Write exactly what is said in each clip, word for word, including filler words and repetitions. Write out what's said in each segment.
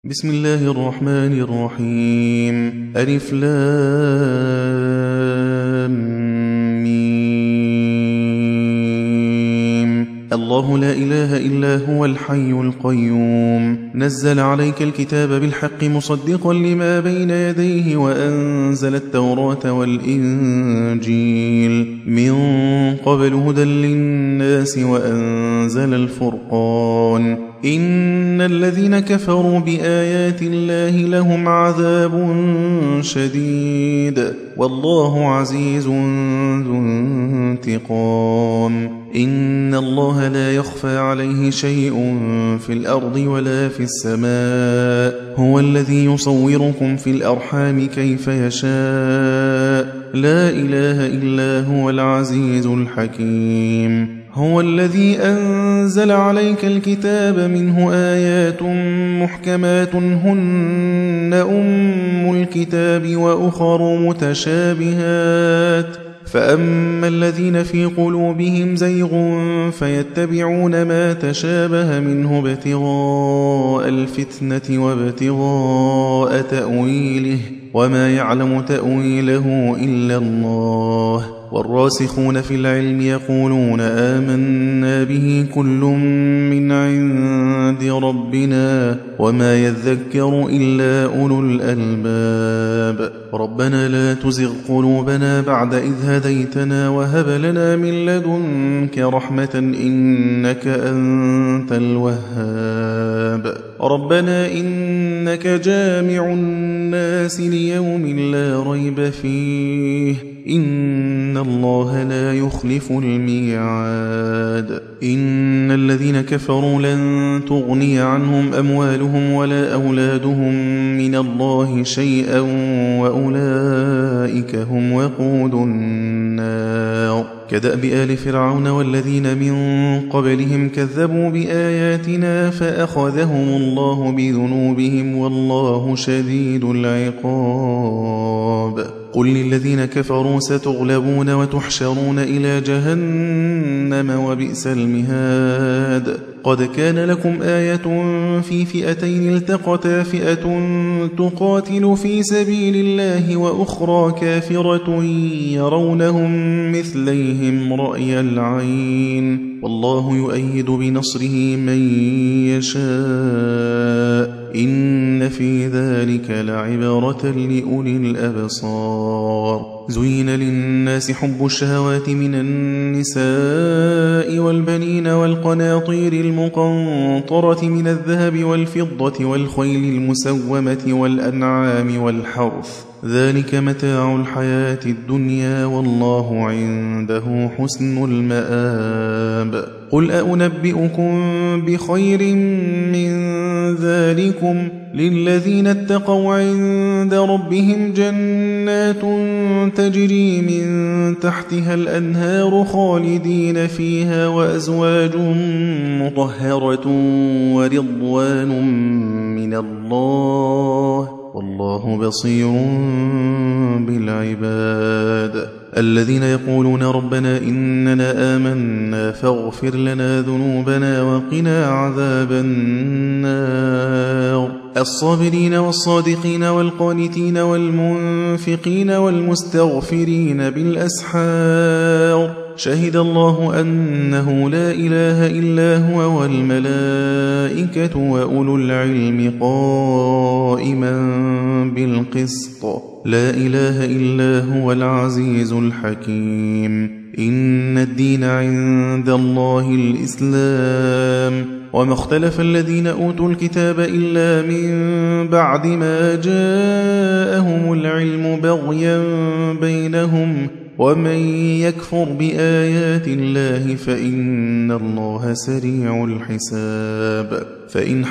بسم الله الرحمن الرحيم. ألف لام ميم. الله لا إله إلا هو الحي القيوم. نزل عليك الكتاب بالحق مصدقا لما بين يديه وأنزل التوراة والإنجيل من قبل هدى للناس وأنزل الفرقان. إن الذين كفروا بآيات الله لهم عذاب شديد والله عزيز ذو انتقام. إن الله لا يخفى عليه شيء في الأرض ولا في السماء. هو الذي يصوركم في الأرحام كيف يشاء. لا إله إلا هو العزيز الحكيم. هو الذي أنزل عليك الكتاب منه آيات محكمات هن أم الكتاب وأخر متشابهات فأما الذين في قلوبهم زيغ فيتبعون ما تشابه منه ابتغاء الفتنة وابتغاء تأويله وما يعلم تأويله إلا الله. والراسخون في العلم يقولون آمنا به كل من عند ربنا وما يذكر إلا أولو الألباب. ربنا لا تزغ قلوبنا بعد إذ هديتنا وهب لنا من لدنك رحمة إنك أنت الوهاب. ربنا إنك جامع الناس ليوم لا ريب فيه إن الله لا يخلف الميعاد. إن الذين كفروا لن تغني عنهم أموالهم ولا أولادهم من الله شيئا وأولئك هم وقود النار. كدأب آل فرعون والذين من قبلهم كذبوا بآياتنا فأخذهم الله بذنوبهم والله شديد العقاب. قل للذين كفروا ستغلبون وتحشرون إلى جهنم وبئس المهاد. قد كان لكم آية في فئتين التقتا فئة تقاتل في سبيل الله وأخرى كافرة يرونهم مثليهم رأي العين والله يؤيد بنصره من يشاء إن في ذلك لعبرة لأولي الأبصار. زين للناس حب الشهوات من النساء والبنين والقناطير المقنطرة من الذهب والفضة والخيل المسومة والأنعام والحرث ذلك متاع الحياة الدنيا والله عنده حسن المآب. قل أنبئكم بخير من ذلكم للذين اتقوا عند ربهم جنات تجري من تحتها الأنهار خالدين فيها وأزواج مطهرة ورضوان من الله والله بصير بالعباد. الذين يقولون ربنا إننا آمنا فاغفر لنا ذنوبنا وقنا عذاب النار. الصابرين والصادقين والقانتين والمنفقين والمستغفرين بالأسحار. شهد الله أنه لا إله إلا هو والملائكة وأولو العلم قائما بالقسط لا إله إلا هو العزيز الحكيم. إن الدين عند الله الإسلام وما اختلف الذين أوتوا الكتاب إلا من بعد ما جاءهم العلم بغيا بينهم ومن يكفر بآيات الله فإن الله سريع الحساب. فإن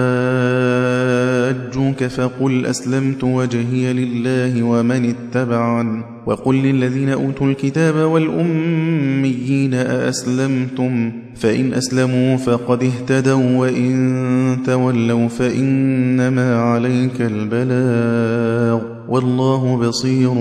حاجوك فقل أسلمت وجهي لله ومن اتبعن وقل للذين أوتوا الكتاب والأميين أأسلمتم فإن أسلموا فقد اهتدوا وإن تولوا فإنما عليك البلاغ والله بصير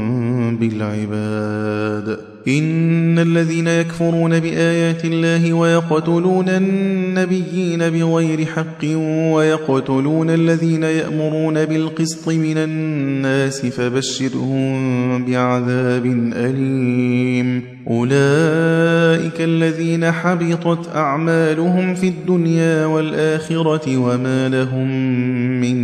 بالعباد. إن الذين يكفرون بآيات الله ويقتلون النبيين بغير حق ويقتلون الذين يأمرون بالقسط من الناس فبشرهم بعذاب أليم. أولئك الذين حبطت أعمالهم في الدنيا والآخرة وما لهم من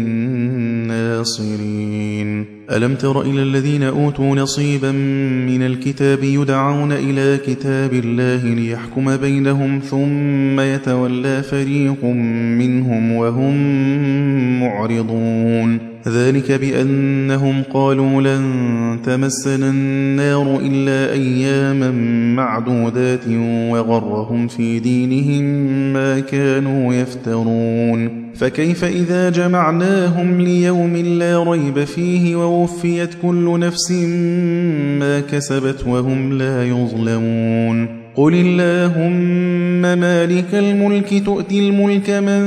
ناصرين. ألم تر إلى الذين أوتوا نصيبا من الكتاب يدعون إلى كتاب الله ليحكم بينهم ثم يتولى فريق منهم وهم معرضون. ذلك بأنهم قالوا لن تمسنا النار إلا أياما معدودات وغرهم في دينهم ما كانوا يفترون. فكيف إذا جمعناهم ليوم لا ريب فيه ووفيت كل نفس ما كسبت وهم لا يظلمون. قل اللهم مالك الملك تؤتي الملك من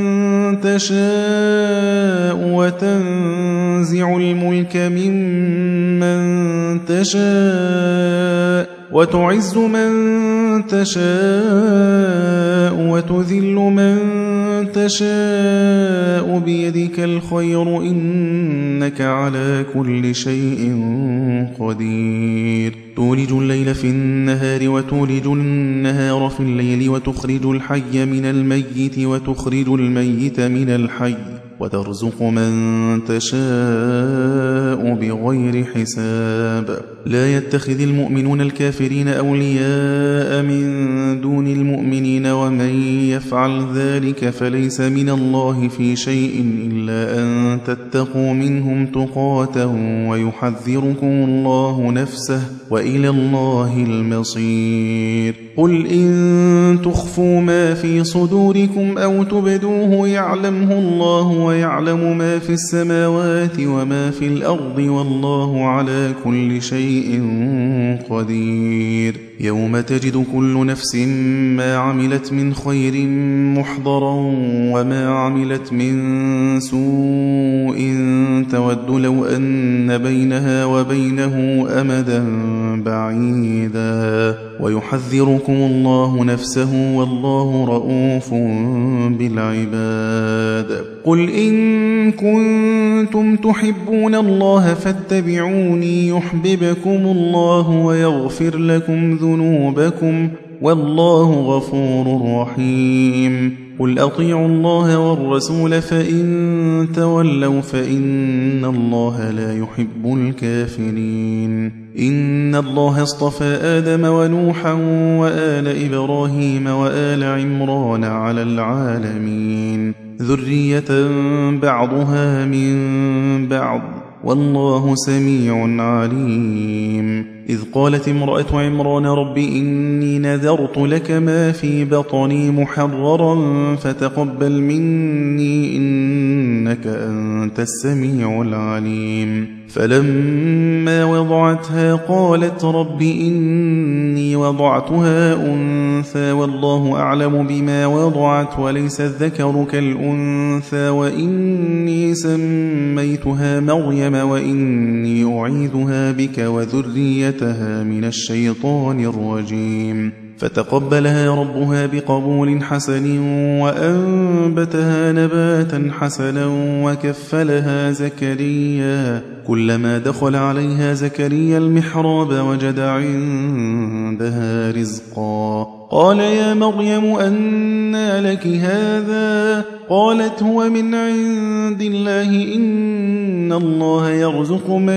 تشاء وتنزع الملك ممن تشاء وتعز من تشاء وتذل من تشاء بيدك الخير إنك على كل شيء قدير. تولج الليل في النهار وتولج النهار في الليل وتخرج الحي من الميت وتخرج الميت من الحي وترزق من تشاء بغير حساب. لا يتخذ المؤمنون الكافرين أولياء من دون المؤمنين ومن يفعل ذلك فليس من الله في شيء إلا أن تتقوا منهم تقاة ويحذركم الله نفسه وإلى الله المصير. قل إن تخفوا ما في صدوركم أو تبدوه يعلمه الله ويعلم ما في السماوات وما في الأرض والله على كل شيء قدير. يوم تجد كل نفس ما عملت من خير محضرا وما عملت من سوء تود لو أن بينها وبينه أمدا بعيدا ويحذركم الله نفسه والله رؤوف بالعباد. قل إن كنتم تحبون الله فاتبعوني يحببكم الله ويغفر لكم ذنوبكم والله غفور رحيم. قل أطيعوا الله والرسول فإن تولوا فإن الله لا يحب الكافرين. إن الله اصطفى آدم ونوحا وآل إبراهيم وآل عمران على العالمين ذرية بعضها من بعض والله سميع عليم. إذ قالت امرأة عمران رب إني نذرت لك ما في بطني محررا فتقبل مني إنك أنت السميع العليم. فلما وضعتها قالت رب إني وضعتها أنثى والله أعلم بما وضعت وليس الذكر كالأنثى وإني سميتها مريم وإني أعيذها بك وذريتها من الشيطان الرجيم. فتقبلها ربها بقبول حسن وأنبتها نباتا حسنا وكفلها زكريا. كلما دخل عليها زكريا المحراب وجد عندها رزقا قال يا مريم أنى لك هذا قالت هو من عند الله إن الله يرزق من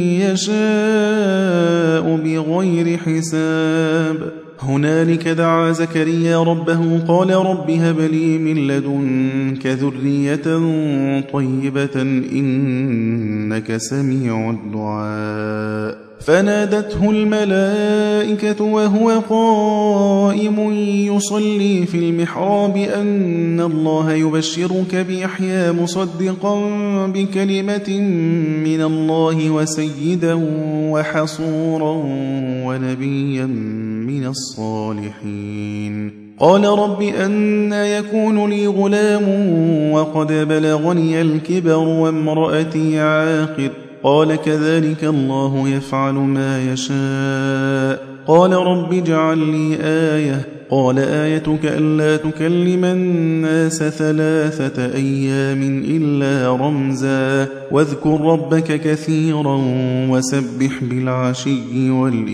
يشاء بغير حساب. هنالك دعا زكريا ربه قال رب هب لي من لدنك ذرية طيبة إنك سميع الدعاء. فنادته الملائكة وهو قائم يصلي في المحراب أن الله يبشرك بيحيى مصدقا بكلمة من الله وسيدا وحصورا ونبيا من الصالحين. قال رب أنى يكون لي غلام وقد بلغني الكبر وامرأتي عاقر قال كذلك الله يفعل ما يشاء قال رب اجعل لي آية قال آيتك ألا تكلم الناس ثلاثة أيام إلا رمزا واذكر ربك كثيرا وسبح بالعشي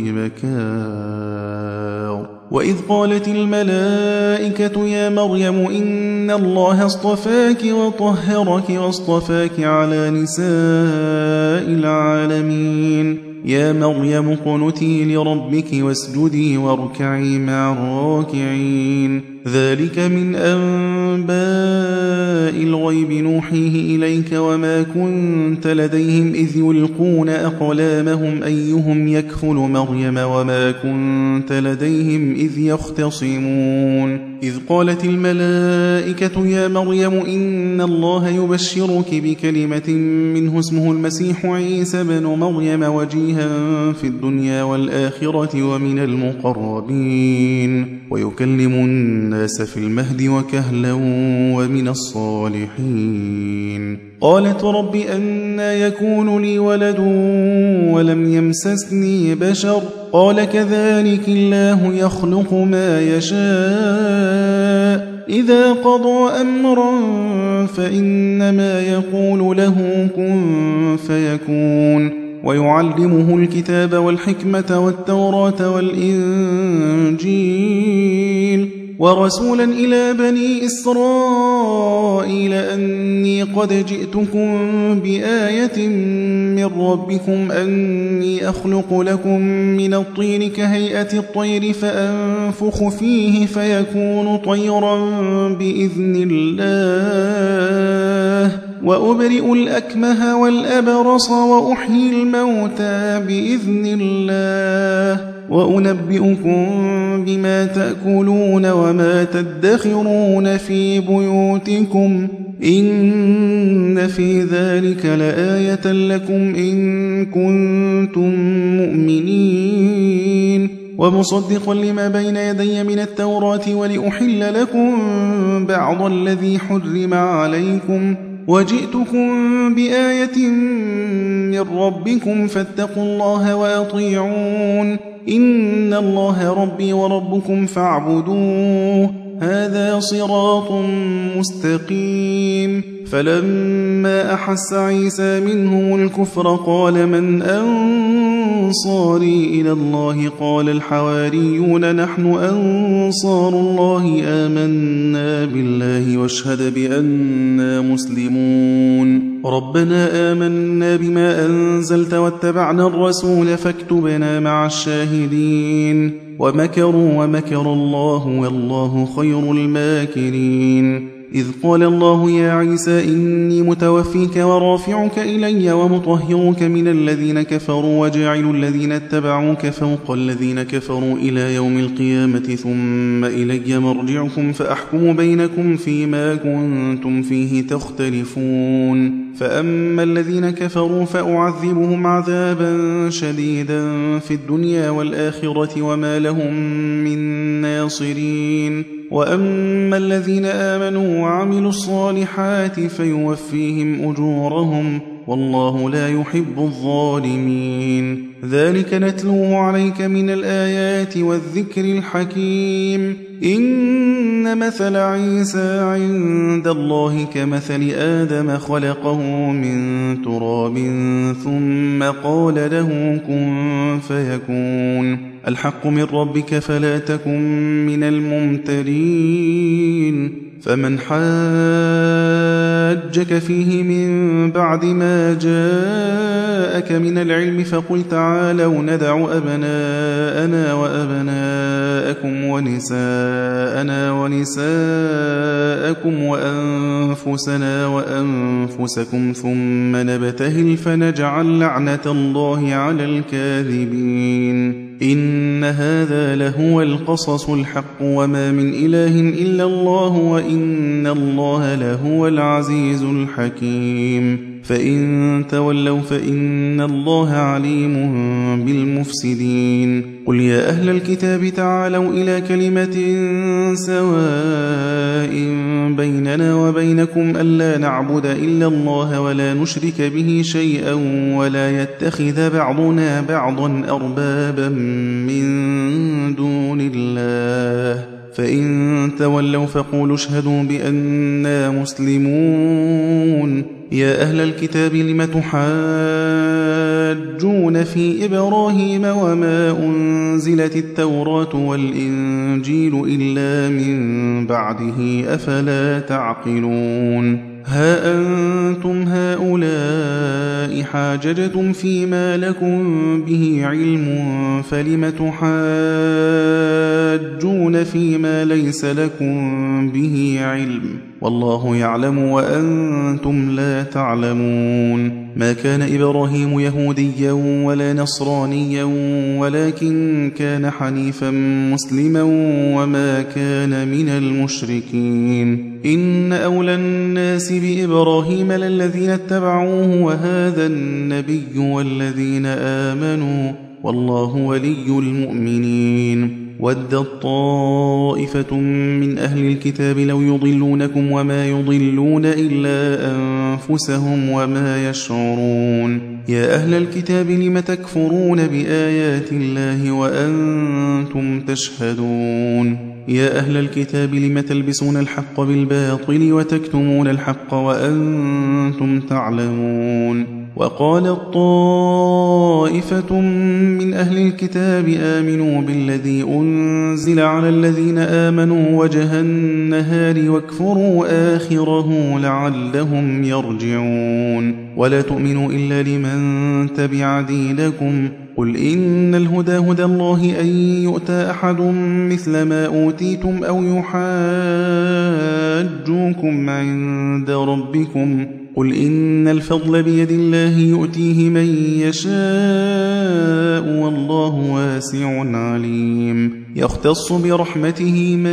والإبكار وإذ قالت الملائكة يا مريم إن الله اصطفاك وطهرك واصطفاك على نساء العالمين يا مريم اقنتي لربك واسجدي واركعي مع الراكعين ذلك من أنباء الغيب نوحيه إليك وما كنت لديهم إذ يلقون أقلامهم أيهم يكفل مريم وما كنت لديهم إذ يختصمون إذ قالت الملائكة يا مريم إن الله يبشرك بكلمة منه اسمه المسيح عيسى بن مريم وجيها في الدنيا والآخرة ومن المقربين ويكلم الناس في المهد وكهلا ومن الصالحين قالت رب أنى يكون لي ولد ولم يمسسني بشر قال كذلك الله يخلق ما يشاء إذا قضى أمرا فإنما يقول له كن فيكون ويعلمه الكتاب والحكمة والتوراة والإنجيل ورسولا إلى بني إسرائيل أني قد جئتكم بآية من ربكم أني أخلق لكم من الطين كهيئة الطير فأنفخ فيه فيكون طيرا بإذن الله وأبرئ الأكمه والأبرص وأحيي الموتى بإذن الله وأنبئكم بما تأكلون وما تدخرون في بيوتكم إن في ذلك لآية لكم إن كنتم مؤمنين ومصدقا لما بين يدي من التوراة ولأحل لكم بعض الذي حرم عليكم وجئتكم بآية من ربكم فاتقوا الله وأطيعون إن الله ربي وربكم فاعبدوه هذا صراط مستقيم فلما أحس عيسى منهم الكفر قال من أنصاري إلى الله قال الحواريون نحن أنصار الله آمنا بالله واشهد بأننا مسلمون ربنا آمنا بما أنزلت واتبعنا الرسول فاكتبنا مع الشاهدين ومكروا ومكر الله والله خير الماكرين إذ قال الله يا عيسى إني متوفيك ورافعك إلي ومطهرك من الذين كفروا وجاعل الذين اتبعوك فوق الذين كفروا إلى يوم القيامة ثم إلي مرجعكم فأحكم بينكم فيما كنتم فيه تختلفون فأما الذين كفروا فأعذبهم عذابا شديدا في الدنيا والآخرة وما لهم من ناصرين وأما الذين آمنوا وعملوا الصالحات فيوفيهم أجورهم والله لا يحب الظالمين ذلك نتلوه عليك من الآيات والذكر الحكيم إن مثل عيسى عند الله كمثل آدم خلقه من تراب ثم قال له كن فيكون الحق من ربك فلا تكن من الممترين فمن حاجك فيه من بعد ما جاءك من العلم فقل تعالوا ندع أبناءنا وأبناءكم ونساءنا ونساءكم وأنفسنا وأنفسكم ثم نبتهل فنجعل لعنة الله على الكاذبين إن هذا لهو القصص الحق وما من إله إلا الله وإن الله لهو العزيز الحكيم فإن تولوا فإن الله عليم بالمفسدين قل يا أهل الكتاب تعالوا إلى كلمة سواء بيننا وبينكم ألا نعبد إلا الله ولا نشرك به شيئا ولا يتخذ بعضنا بعضا أربابا من دون الله فإن تولوا فقولوا اشهدوا بأننا مسلمون يا أهل الكتاب لم تحاجون في إبراهيم وما أنزلت التوراة والإنجيل إلا من بعده أفلا تعقلون ها أنتم هؤلاء حاججتم فيما لكم به علم فلم تحاجون فيما ليس لكم به علم والله يعلم وأنتم لا تعلمون ما كان إبراهيم يهوديا ولا نصرانيا ولكن كان حنيفا مسلما وما كان من المشركين إن أولى الناس بإبراهيم للذين اتبعوه وهذا النبي والذين آمنوا والله ولي المؤمنين ودت طائفة من أهل الكتاب لو يضلونكم وما يضلون إلا أنفسهم وما يشعرون يا أهل الكتاب لم تكفرون بآيات الله وأنتم تشهدون يا أهل الكتاب لم تلبسون الحق بالباطل وتكتمون الحق وأنتم تعلمون وقالت طائفة من أهل الكتاب آمنوا بالذي أنزل على الذين آمنوا وجه النهار واكفروا آخره لعلهم يرجعون ولا تؤمنوا إلا لمن تبع دينكم قل إن الهدى هدى الله أن يؤتى أحد مثل ما أوتيتم أو يحاجوكم عند ربكم قل إن الفضل بيد الله يؤتيه من يشاء والله واسع عليم يختص برحمته من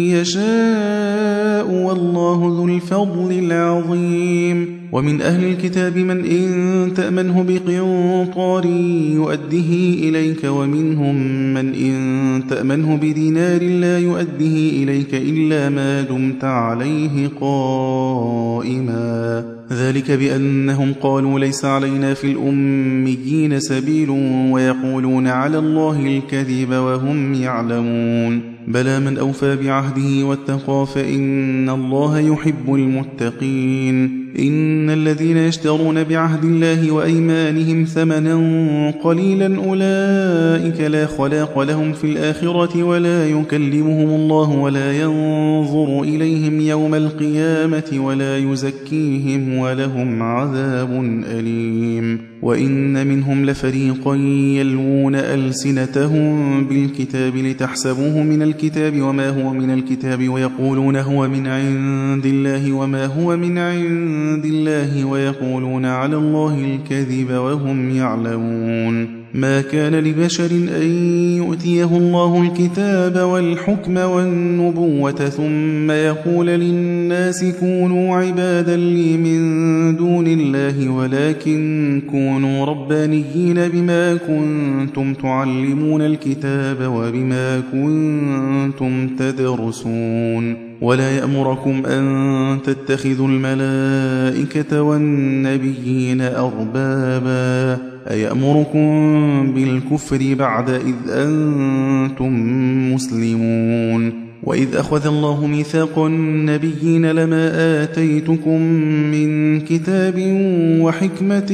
يشاء والله ذو الفضل العظيم ومن أهل الكتاب من إن تأمنه بقنطار يؤده إليك ومنهم من إن تأمنه بدينار لا يؤده إليك إلا ما دمت عليه قائما ذلك بأنهم قالوا ليس علينا في الأميين سبيل ويقولون على الله الكذب وهم يعلمون بلى من أوفى بعهده واتقى فإن الله يحب المتقين إن الذين يشترون بعهد الله وأيمانهم ثمنا قليلا أولئك لا خلاق لهم في الآخرة ولا يكلمهم الله ولا ينظر إليهم يوم القيامة ولا يزكيهم ولهم عذاب أليم وإن منهم لفريقا يلوون ألسنتهم بالكتاب لتحسبوه من الكتاب وما هو من الكتاب ويقولون هو من عند الله وما هو من عند الله ويقولون على الله الكذب وهم يعلمون ما كان لبشر أن يؤتيه الله الكتاب والحكم والنبوة ثم يقول للناس كونوا عبادا لي من دون الله ولكن كونوا ربانيين بما كنتم تعلمون الكتاب وبما كنتم تدرسون ولا يأمركم أن تتخذوا الملائكة والنبيين أربابا أيأمركم بالكفر بعد إذ أنتم مسلمون وإذ أخذ الله ميثاق النبيين لما آتيتكم من كتاب وحكمة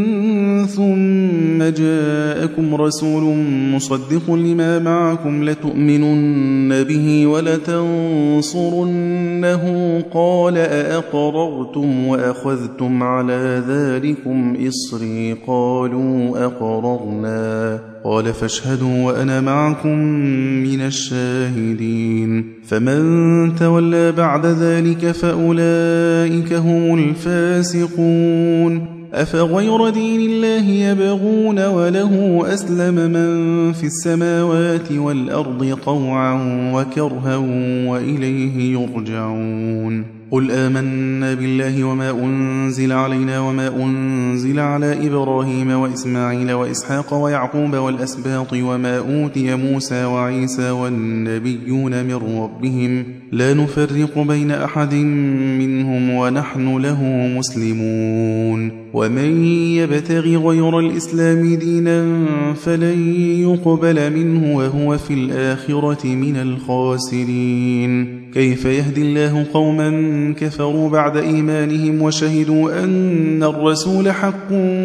ثم جاءكم رسول مصدق لما معكم لتؤمنن به ولتنصرنه قال أأقررتم وأخذتم على ذلكم إصري قالوا أقررنا قال فاشهدوا وأنا معكم من الشاهدين فمن تولى بعد ذلك فأولئك هم الفاسقون أفغير دين الله يبغون وله أسلم من في السماوات والأرض طوعا وكرها وإليه يرجعون قل آمنا بالله وما أنزل علينا وما أنزل على إبراهيم وإسماعيل وإسحاق ويعقوب والأسباط وما أوتي موسى وعيسى والنبيون من ربهم لا نفرق بين أحد منهم ونحن له مسلمون ومن يبتغ غير الإسلام دينا فلن يقبل منه وهو في الآخرة من الخاسرين كيف يهدي الله قوما كفروا بعد إيمانهم وشهدوا أن الرسول حق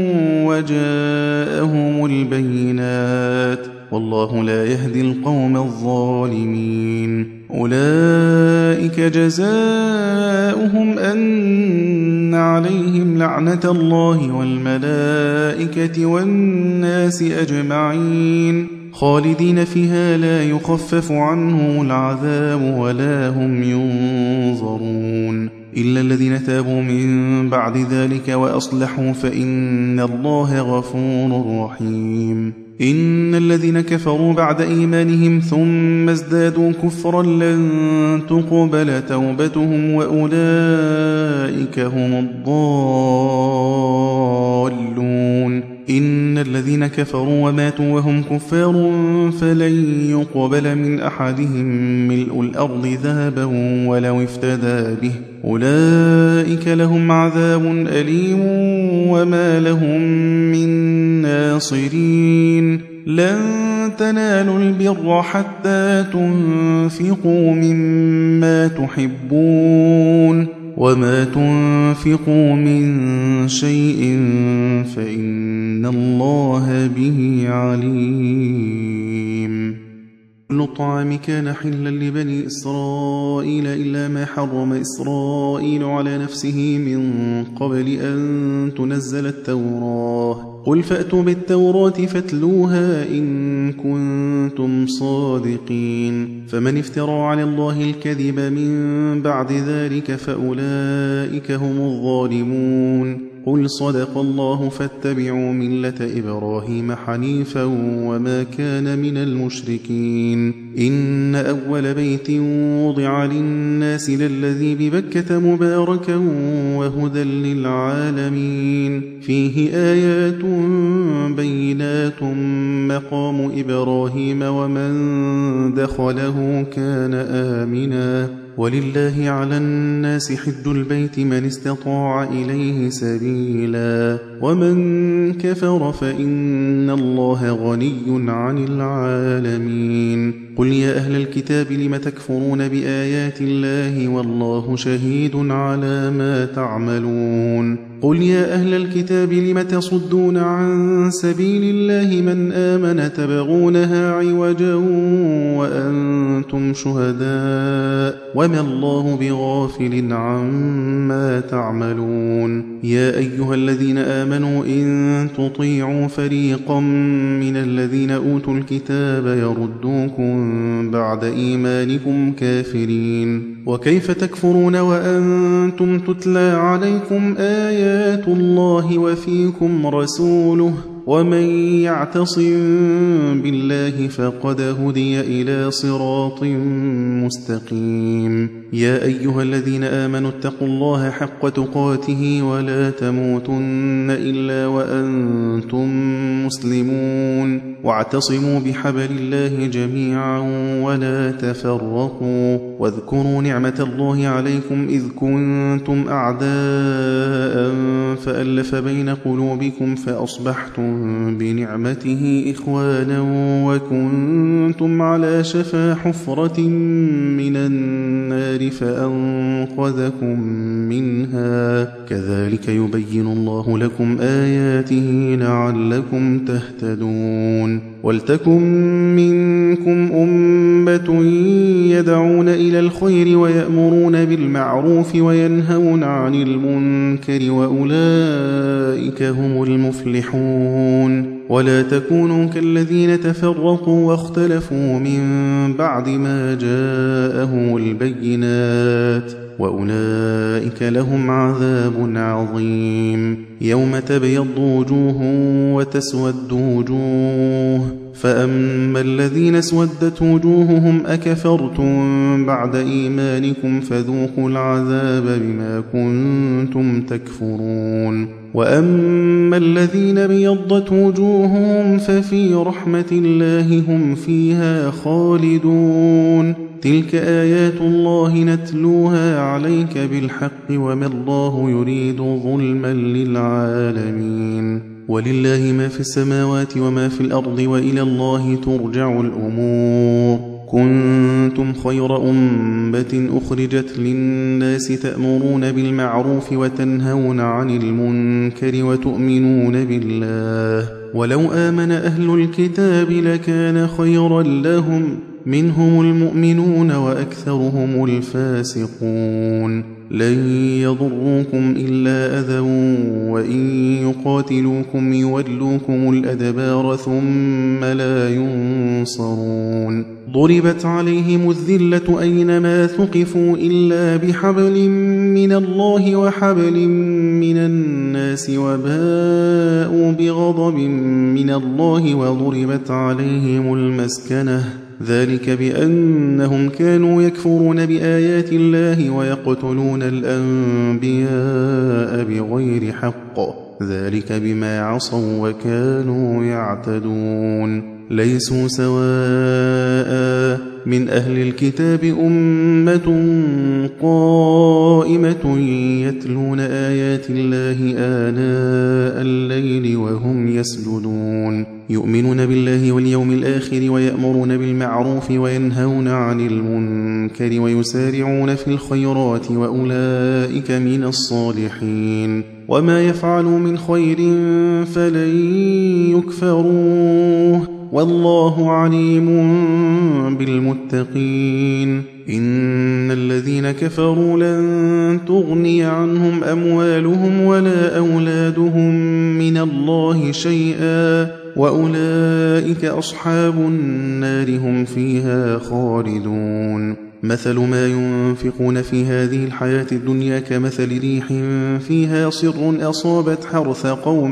وجاءهم البينات والله لا يهدي القوم الظالمين أولئك جزاؤهم أن عليهم لعنة الله والملائكة والناس أجمعين خالدين فيها لا يخفف عنهم العذاب ولا هم ينظرون إلا الذين تابوا من بعد ذلك وأصلحوا فإن الله غفور رحيم إن الذين كفروا بعد إيمانهم ثم ازدادوا كفرا لن تقبل توبتهم وأولئك هم الضالون إن الذين كفروا وماتوا وهم كفار فلن يقبل من أحدهم ملء الأرض ذهبا ولو افتدى به أولئك لهم عذاب أليم وما لهم من ناصرين لن تنالوا البر حتى تنفقوا مما تحبون وما تنفقوا من شيء فإن الله به عليم كل الطعام كان حلا لبني إسرائيل إلا ما حرم إسرائيل على نفسه من قبل أن تنزل التوراة قل فأتوا بالتوراة فاتلوها إن كنتم صادقين فمن افترى على الله الكذب من بعد ذلك فأولئك هم الظالمون قل صدق الله فاتبعوا ملة إبراهيم حنيفا وما كان من المشركين إن أول بيت وضع للناس للذي ببكة مباركا وهدى للعالمين فيه آيات بينات مقام إبراهيم ومن دخله كان آمنا ولله على الناس حج البيت من استطاع إليه سبيلا ومن كفر فإن الله غني عن العالمين قل يا أهل الكتاب لم تكفرون بآيات الله والله شهيد على ما تعملون قل يا أهل الكتاب لم تصدون عن سبيل الله من آمن تبغونها عوجا وأنتم شهداء وما الله بغافل عما تعملون يا أيها الذين آمنوا إن تطيعوا فريقا من الذين أوتوا الكتاب يردوكم بعد إيمانكم كافرين وكيف تكفرون وأنتم تتلى عليكم آيات الله وفيكم رسوله ومن يعتصم بالله فقد هدي إلى صراط مستقيم يا أيها الذين آمنوا اتقوا الله حق تقاته ولا تموتن إلا وأنتم مسلمون واعتصموا بحبل الله جميعا ولا تفرقوا واذكروا نعمة الله عليكم إذ كنتم أعداء فألف بين قلوبكم فأصبحتم بنعمته إخوانا وكنتم على شفا حفرة من النار فأنقذكم منها كذلك يبين الله لكم آياته لعلكم تهتدون ولتكن منكم أمة يدعون إلى الخير ويأمرون بالمعروف وينهون عن المنكر وأولئك هم المفلحون ولا تكونوا كالذين تفرقوا واختلفوا من بعد ما جاءهم البينات وأولئك لهم عذاب عظيم يوم تبيض وجوه وتسود وجوه فأما الذين اسودت وجوههم أكفرتم بعد إيمانكم فذوقوا العذاب بما كنتم تكفرون وأما الذين ابيضت وجوههم ففي رحمة الله هم فيها خالدون تلك آيات الله نتلوها عليك بالحق وما الله يريد ظلما للعالمين ولله ما في السماوات وما في الأرض وإلى الله ترجع الأمور كنتم خير أمة أخرجت للناس تأمرون بالمعروف وتنهون عن المنكر وتؤمنون بالله ولو آمن أهل الكتاب لكان خيرا لهم منهم المؤمنون وأكثرهم الفاسقون لن يضروكم إلا أذى وإن يقاتلوكم يولوكم الأدبار ثم لا ينصرون ضربت عليهم الذلة أينما ثقفوا إلا بحبل من الله وحبل من الناس وباءوا بغضب من الله وضربت عليهم المسكنة ذلك بأنهم كانوا يكفرون بآيات الله ويقتلون الأنبياء بغير حق ذلك بما عصوا وكانوا يعتدون ليسوا سواء من أهل الكتاب أمة قائمة يتلون آيات الله آناء الليل وهم يسجدون يؤمنون بالله واليوم الآخر ويأمرون بالمعروف وينهون عن المنكر ويسارعون في الخيرات وأولئك من الصالحين وما يفعلوا من خير فلن يكفروه والله عليم بالمتقين إن الذين كفروا لن تغني عنهم أموالهم ولا أولادهم من الله شيئا وأولئك أصحاب النار هم فيها خالدون مثل ما ينفقون في هذه الحياة الدنيا كمثل ريح فيها صر أصابت حرث قوم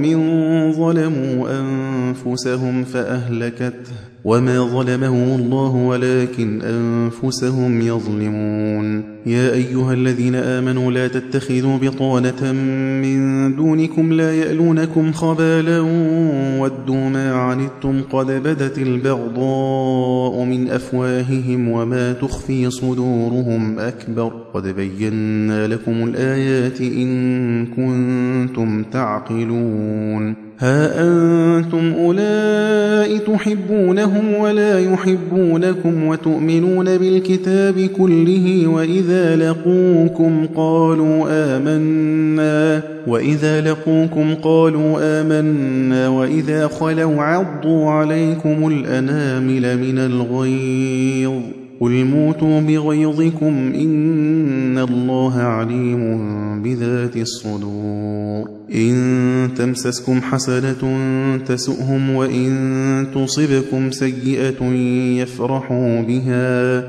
ظلموا أنفسهم فأهلكته وما ظلمهم الله ولكن أنفسهم يظلمون يا أيها الذين آمنوا لا تتخذوا بطانة من دونكم لا يألونكم خبالا ودوا ما عنتم قد بدت البغضاء من أفواههم وما تخفي صدورهم أكبر قد بينا لكم الآيات إن كنتم تعقلون ها أنتم أولئك تحبونهم ولا يحبونكم وتؤمنون بالكتاب كله وإذا لقوكم قالوا آمنا وإذا لقوكم قالوا آمنا وإذا خلوا عضوا عليكم الأنامل من الغيظ قل موتوا بغيظكم إن الله عليم بذات الصدور إن تمسسكم حسنة تسؤهم وإن تصبكم سيئة يفرحوا بها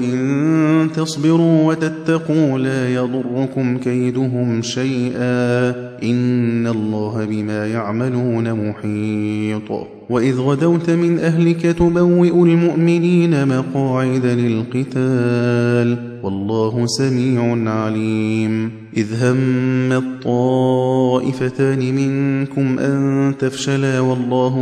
وإن تصبروا وتتقوا لا يضركم كيدهم شيئا إن الله بما يعملون محيط وإذ غدوت من أهلك تبوئ المؤمنين مقاعد للقتال والله سميع عليم إذ هم الطائفتان منكم أن تفشلا والله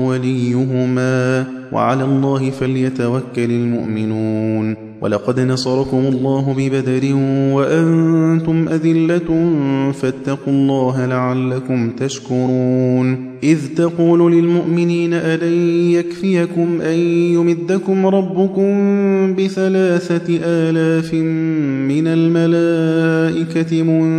وليهما وعلى الله فليتوكل المؤمنون ولقد نصركم الله ببدر وأنتم أذلة فاتقوا الله لعلكم تشكرون إذ تقول للمؤمنين ألن يكفيكم أن يمدكم ربكم بثلاثة آلاف من الملائكة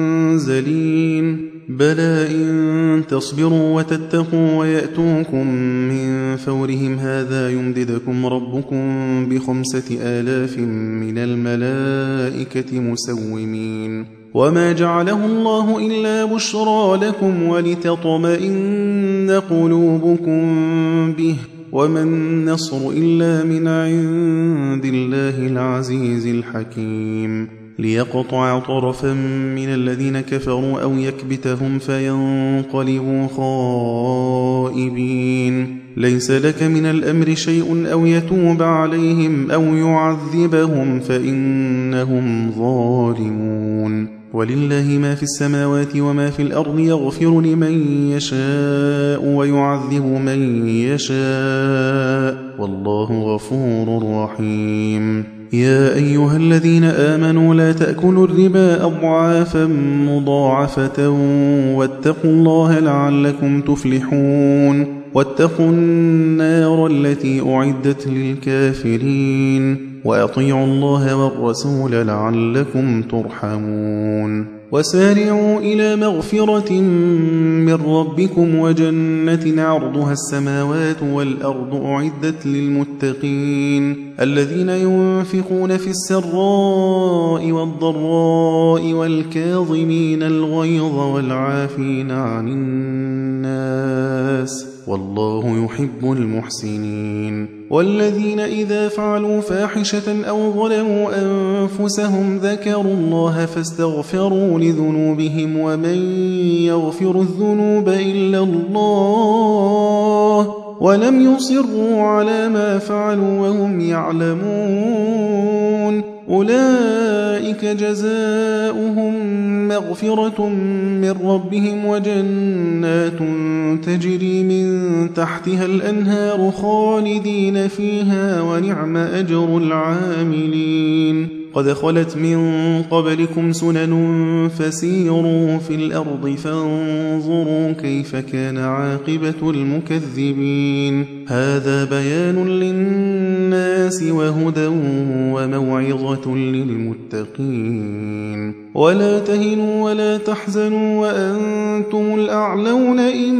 منزلين بلى إن تصبروا وتتقوا ويأتوكم من فورهم هذا يمددكم ربكم بخمسة آلاف من الملائكة مسومين وما جعله الله إلا بشرى لكم ولتطمئن قلوبكم به وما النصر إلا من عند الله العزيز الحكيم ليقطع طرفا من الذين كفروا أو يكبتهم فينقلبوا خائبين. ليس لك من الأمر شيء أو يتوب عليهم أو يعذبهم فإنهم ظالمون. ولله ما في السماوات وما في الأرض يغفر لمن يشاء ويعذب من يشاء والله غفور رحيم. يا أيها الذين آمنوا لا تأكلوا الربا أضعافا مضاعفة واتقوا الله لعلكم تفلحون. واتقوا النار التي أعدت للكافرين وأطيعوا الله والرسول لعلكم ترحمون. وسارعوا إلى مغفرة من ربكم وجنة عرضها السماوات والأرض أعدت للمتقين الذين ينفقون في السراء والضراء والكاظمين الغيظ والعافين عن الناس والله يحب المحسنين. والذين إذا فعلوا فاحشة أو ظلموا أنفسهم ذكروا الله فاستغفروا لذنوبهم ومن يغفر الذنوب إلا الله ولم يصروا على ما فعلوا وهم يعلمون أولئك جزاؤهم مغفرة من ربهم وجنات تجري من تحتها الأنهار خالدين فيها ونعم أجر العاملين. قد خلت من قبلكم سنن فسيروا في الأرض فانظروا كيف كان عاقبة المكذبين. هذا بيان للناس وهدى وموعظة للمتقين. ولا تهنوا ولا تحزنوا وأنتم الأعلون إن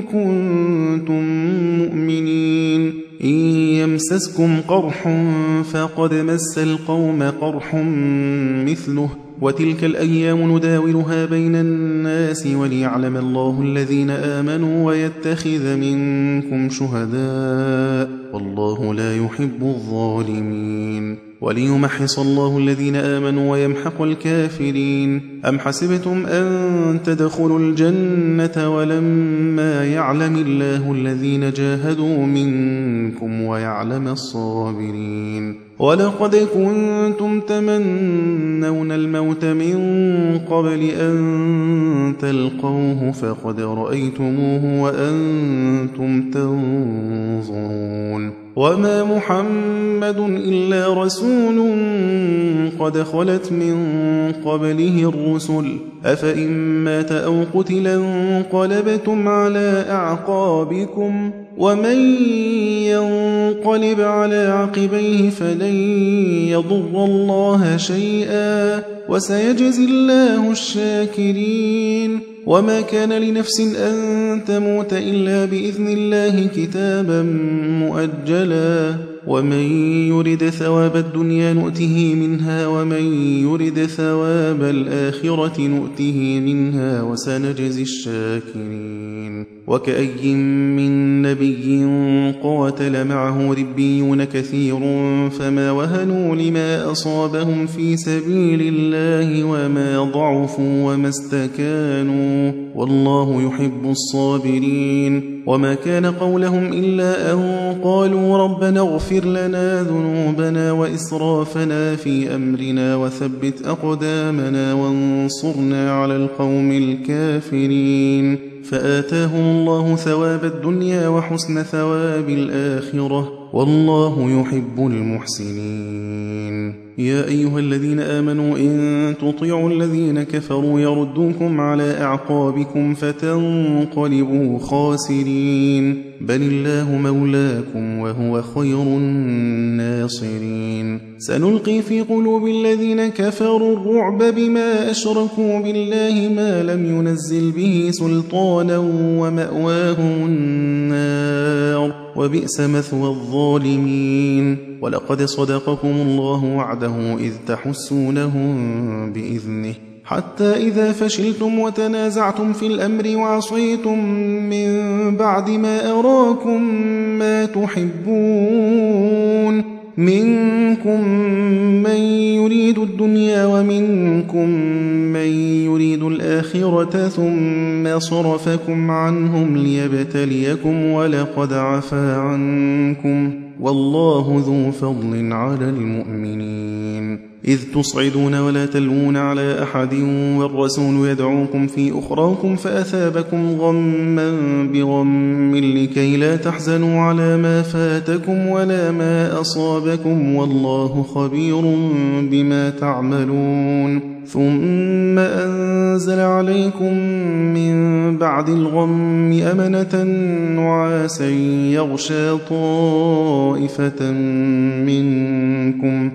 كنتم مؤمنين. إن يمسسكم قرح فقد مس القوم قرح مثله وتلك الأيام نداولها بين الناس وليعلم الله الذين آمنوا ويتخذ منكم شهداء والله لا يحب الظالمين. وليمحص الله الذين آمنوا ويمحق الكافرين. أم حسبتم أن تدخلوا الجنة ولما يعلم الله الذين جاهدوا منكم ويعلم الصابرين. ولقد كنتم تمنون الموت من قبل أن تلقوه فقد رأيتموه وأنتم تنظرون. وما محمد إلا رسول قد خلت من قبله الرسل أفإن مات أو قتل انقلبتم على أعقابكم ومن ينقلب على عقبيه فلن يضر الله شيئا وسيجزي الله الشاكرين. وما كان لنفس أن تموت إلا بإذن الله كتابا مؤجلا ومن يرد ثواب الدنيا نؤته منها ومن يرد ثواب الآخرة نؤته منها وسنجزي الشاكرين. وكأي من نبي قاتل معه ربيون كثير فما وهنوا لما أصابهم في سبيل الله وما ضعفوا وما استكانوا والله يحب الصابرين. وما كان قولهم إلا أن قالوا ربنا اغفر لنا ذنوبنا وإسرافنا في أمرنا وثبت أقدامنا وانصرنا على القوم الكافرين. فآتاهم الله ثواب الدنيا وحسن ثواب الآخرة والله يحب المحسنين. يا أيها الذين آمنوا إن تطيعوا الذين كفروا يردوكم على أعقابكم فتنقلبوا خاسرين بل الله مولاكم وهو خير الناصرين. سنلقي في قلوب الذين كفروا الرعب بما أشركوا بالله ما لم ينزل به سلطانا ومأواهم النار وبئس مثوى الظالمين. ولقد صدقكم الله وعده إذ تحسونهم بإذنه حتى إذا فشلتم وتنازعتم في الأمر وعصيتم من بعد ما أراكم ما تحبون منكم من يريد الدنيا ومنكم من يريد الآخرة ثم صرفكم عنهم ليبتليكم ولقد عفا عنكم والله ذو فضل على المؤمنين إذ تصعدون ولا تلوون على أحد والرسول يدعوكم في أخراكم فأثابكم غما بغم لكي لا تحزنوا على ما فاتكم ولا ما أصابكم والله خبير بما تعملون ثم أنزل عليكم من بعد الغم أمنة نعاسا يغشى طائفة منكم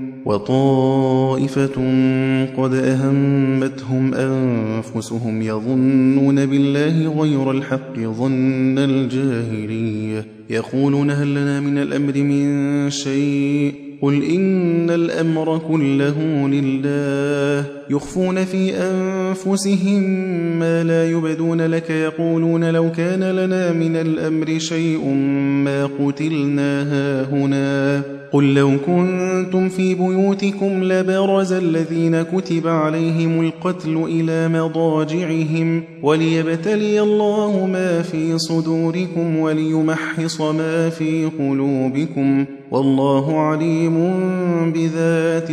وطائفة قد أهمتهم أنفسهم يظنون بالله غير الحق ظن الجاهلية يقولون هل لنا من الأمر من شيء قل إن الأمر كله لله يخفون في أنفسهم ما لا يبدون لك يقولون لو كان لنا من الأمر شيء ما قتلنا هاهنا قل لو كنتم في بيوتكم لبرز الذين كتب عليهم القتل إلى مضاجعهم وليبتلي الله ما في صدوركم وليمحص ما في قلوبكم والله عليم بذات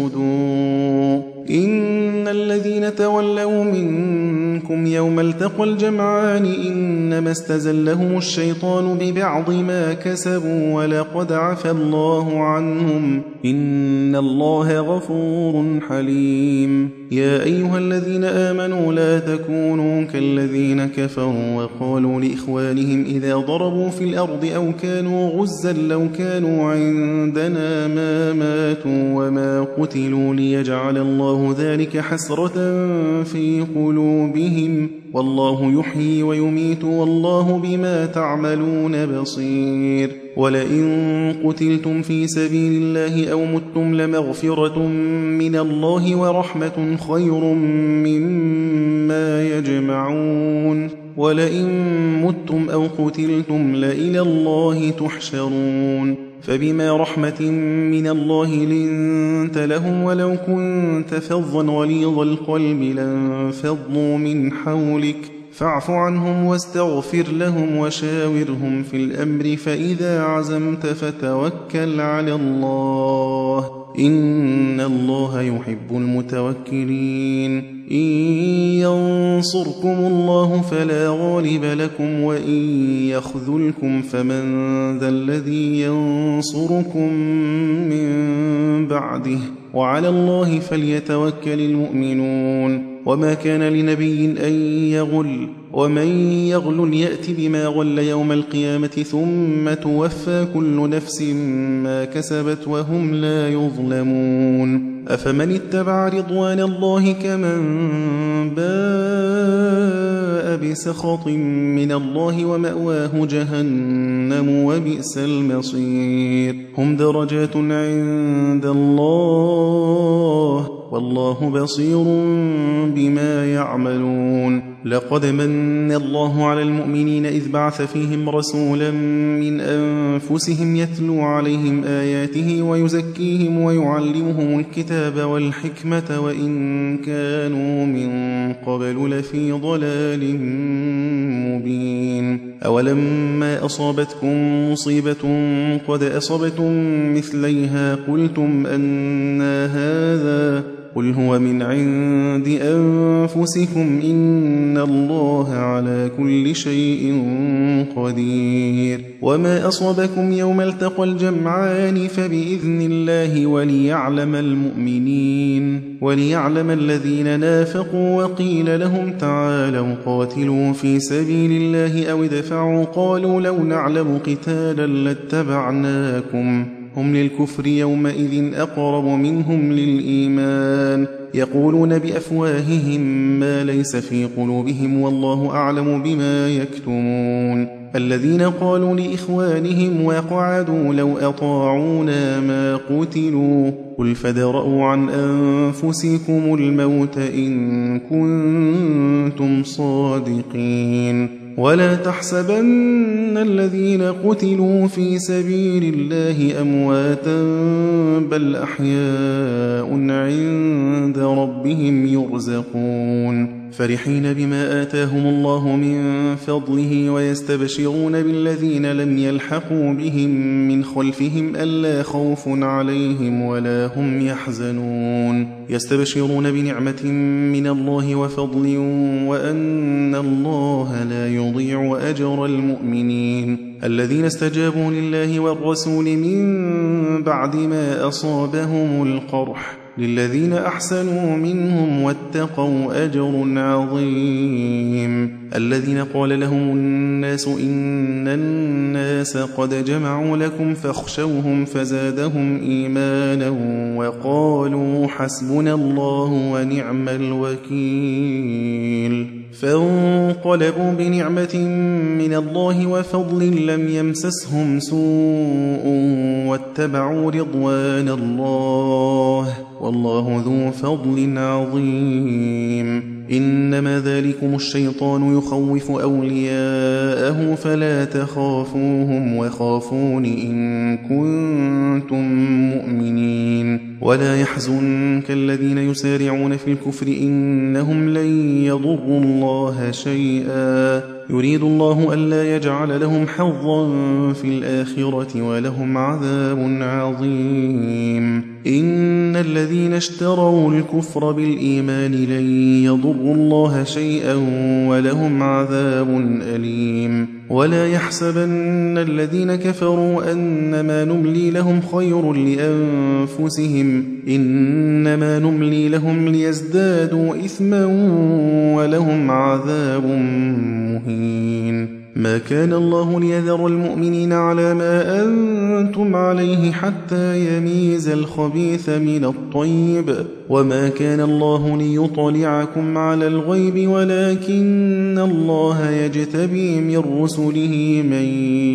الصدور إن الذين تولوا منكم يوم التقى الجمعان إنما استزلهم الشيطان ببعض ما كسبوا ولقد عفى الله عنهم إن الله غفور حليم يا أيها الذين آمنوا لا تكونوا كالذين كفروا وقالوا لإخوانهم إذا ضربوا في الأرض أو كانوا غزا لو كانوا عندنا ما ماتوا وما قتلوا ليجعل الله ذلك حسرة في قلوبهم والله يحيي ويميت والله بما تعملون بصير ولئن قتلتم في سبيل الله أو متم لمغفرة من الله ورحمة خير مما يجمعون ولئن متم أو قتلتم لإلى الله تحشرون فبما رحمة من الله لنت لهم ولو كنت فظا غليظ القلب لانفضوا من حولك فاعف عنهم واستغفر لهم وشاورهم في الأمر فإذا عزمت فتوكل على الله إن الله يحب المتوكلين إن ينصركم الله فلا غالب لكم وإن يخذلكم فمن ذا الذي ينصركم من بعده وعلى الله فليتوكل المؤمنون وما كان لنبي أن يغل ومن يغل يأت بما غل يوم القيامة ثم توفى كل نفس ما كسبت وهم لا يظلمون أفمن اتبع رضوان الله كمن باء بسخط من الله ومأواه جهنم وبئس المصير هم درجات عند الله والله بصير بما يعملون لقد من الله على المؤمنين إذ بعث فيهم رسولا من أنفسهم يتلو عليهم آياته ويزكيهم ويعلمهم الكتاب والحكمة وإن كانوا من قبل لفي ضلال مبين أولما أصابتكم مصيبة قد أصبتم مثليها قلتم أنى هذا قل هو من عند أنفسكم إن الله على كل شيء قدير وما أصابكم يوم التقى الجمعان فبإذن الله وليعلم المؤمنين وليعلم الذين نافقوا وقيل لهم تعالوا قاتلوا في سبيل الله أو ادفعوا قالوا لو نعلم قتالا لاتبعناكم هم للكفر يومئذ أقرب منهم للإيمان يقولون بأفواههم ما ليس في قلوبهم والله أعلم بما يكتمون الذين قالوا لإخوانهم وقعدوا لو أطاعونا ما قتلوا قل فادرءوا عن أنفسكم الموت إن كنتم صادقين ولا تحسبن الذين قتلوا في سبيل الله أمواتا بل أحياء عند ربهم يرزقون فرحين بما آتاهم الله من فضله ويستبشرون بالذين لم يلحقوا بهم من خلفهم ألا خوف عليهم ولا هم يحزنون يستبشرون بنعمة من الله وفضل وأن الله لا يضيع أجر المؤمنين الذين استجابوا لله والرسول من بعد ما أصابهم القرح للذين أحسنوا منهم واتقوا أجر عظيم الذين قال لهم الناس إن الناس قد جمعوا لكم فاخشوهم فزادهم إيمانا وقالوا حسبنا الله ونعم الوكيل فانقلبوا بنعمة من الله وفضل لم يمسسهم سوء واتبعوا رضوان الله والله ذو فضل عظيم إنما ذلكم الشيطان يخوف أولياءه فلا تخافوهم وخافون إن كنتم مؤمنين ولا يحزنك الذين يسارعون في الكفر إنهم لن يضروا الله شيئا يريد الله ألا يجعل لهم حظا في الآخرة ولهم عذاب عظيم إن الذين اشتروا الكفر بالإيمان لن يضروا الله شيئا ولهم عذاب أليم ولا يحسبن الذين كفروا أنما نملي لهم خير لأنفسهم إنما نملي لهم ليزدادوا إثما ولهم عذاب مهين ما كان الله ليذر المؤمنين على ما أنتم عليه حتى يميز الخبيث من الطيب وما كان الله ليطلعكم على الغيب ولكن الله يجتبي من رسله من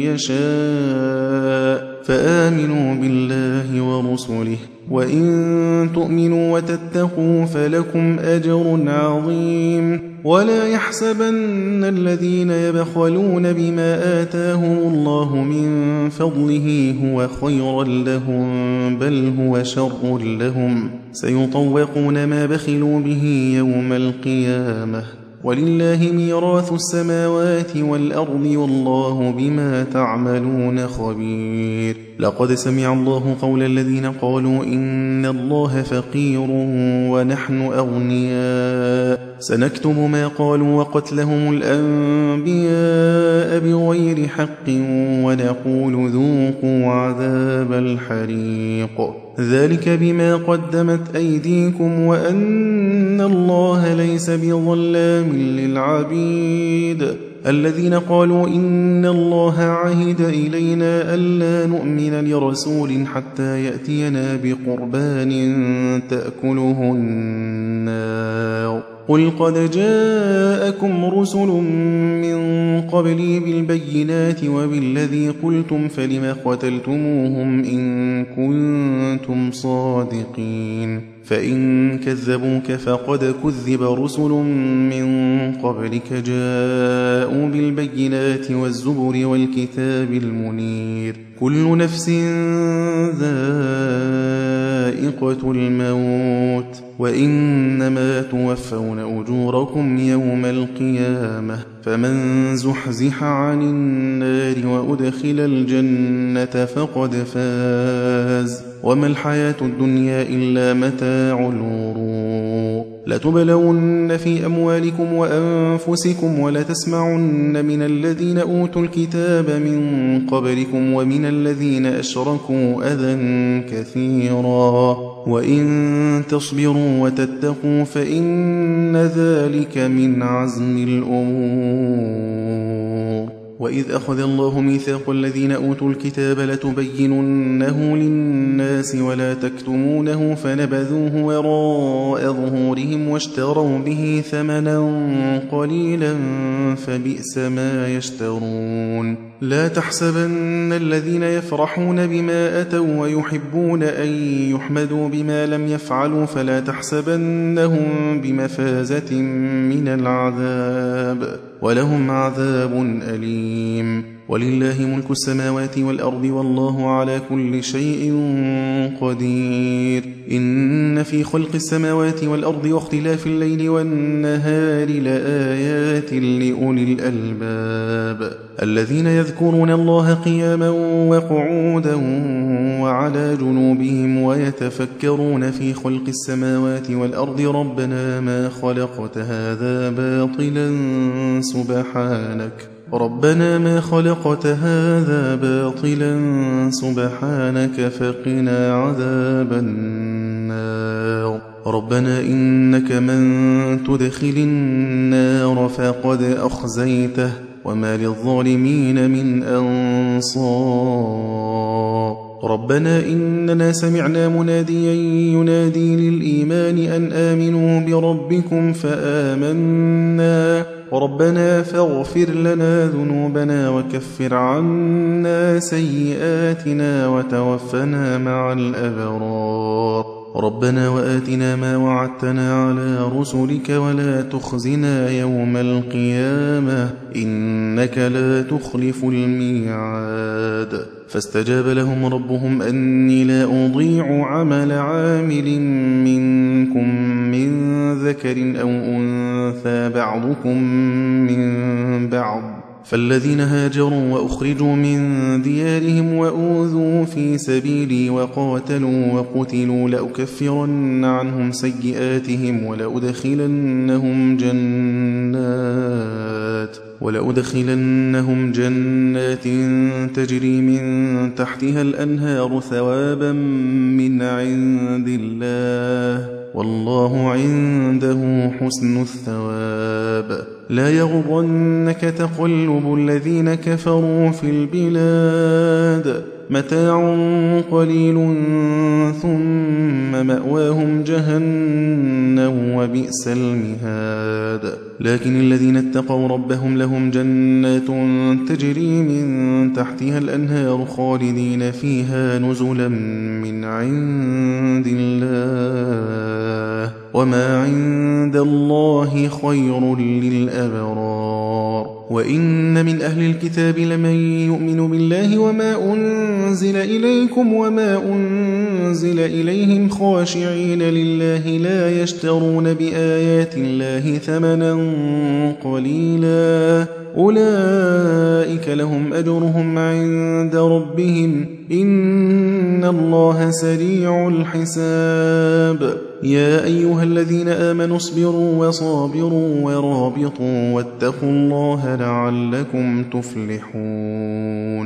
يشاء فآمنوا بالله ورسله وإن تؤمنوا وتتقوا فلكم أجر عظيم ولا يحسبن الذين يبخلون بما آتاهم الله من فضله هو خيرا لهم بل هو شر لهم سيطوقون ما بخلوا به يوم القيامة ولله ميراث السماوات والأرض والله بما تعملون خبير لقد سمع الله قول الذين قالوا إن الله فقير ونحن أغنياء سنكتب ما قالوا وقتلهم الأنبياء بغير حق ونقول ذوقوا عذاب الحريق ذلك بما قدمت أيديكم وأن الله ليس بظلام للعبيد الذين قالوا إن الله عهد إلينا ألا نؤمن لرسول حتى يأتينا بقربان تأكله النار قل قد جاءكم رسل من قبلي بالبينات وبالذي قلتم فلم قتلتموهم إن كنتم صادقين فإن كذبوك فقد كذب رسل من قبلك جاءوا بالبينات والزبر والكتاب المنير كل نفس ذائقة الموت وإنما توفون أجوركم يوم القيامة فمن زحزح عن النار وأدخل الجنة فقد فاز وما الحياة الدنيا إلا متاع الغرور لتبلون في أموالكم وأنفسكم ولتسمعن من الذين أوتوا الكتاب من قبلكم ومن الذين أشركوا أذى كثيرا وإن تصبروا وتتقوا فإن ذلك من عزم الأمور وإذ أخذ الله ميثاق الذين أوتوا الكتاب لتبيننه للناس ولا تكتمونه فنبذوه وراء ظهورهم واشتروا به ثمنا قليلا فبئس ما يشترون لا تحسبن الذين يفرحون بما أتوا ويحبون أن يحمدوا بما لم يفعلوا فلا تحسبنهم بمفازة من العذاب ولهم عذاب أليم. ولله ملك السماوات والأرض والله على كل شيء قدير. إن في خلق السماوات والأرض واختلاف الليل والنهار لآيات لأولي الألباب الذين يذكرون الله قياما وقعودا وعلى جنوبهم ويتفكرون في خلق السماوات والأرض ربنا ما خلقت هذا باطلا سبحانك ربنا ما خلقت هذا باطلا سبحانك فقنا عذاب النار ربنا إنك من تدخل النار فقد أخزيته وما للظالمين من أنصار ربنا إننا سمعنا مناديا ينادي للإيمان أن آمنوا بربكم فآمنا ربنا فاغفر لنا ذنوبنا وكفر عنا سيئاتنا وتوفنا مع الأبرار ربنا وآتنا ما وعدتنا على رسلك ولا تخزنا يوم القيامة إنك لا تخلف الميعاد فاستجاب لهم ربهم أني لا أضيع عمل عامل منكم من ذكر أو أنثى بعضكم من بعض فالذين هاجروا وأخرجوا من ديارهم وأوذوا في سبيلي وقاتلوا وقتلوا لأكفرن عنهم سيئاتهم ولأدخلنهم جنات ولأدخلنهم جنات تجري من تحتها الأنهار ثوابا من عند الله والله عنده حسن الثواب لا يغرنك تقلب الذين كفروا في البلاد متاع قليل ثم مأواهم جهنم وبئس المهاد لكن الذين اتقوا ربهم لهم جنات تجري من تحتها الأنهار خالدين فيها نزلا من عند الله وما عند الله خير للأبرار وإن من أهل الكتاب لمن يؤمن بالله وما أنزل إليكم وما أنزل إليهم خاشعين لله لا يشترون بآيات الله ثمنا قليلا أولئك لهم أجرهم عند ربهم إن الله سريع الحساب يا أيها الذين آمنوا اصبروا وصابروا ورابطوا واتقوا الله لعلكم تفلحون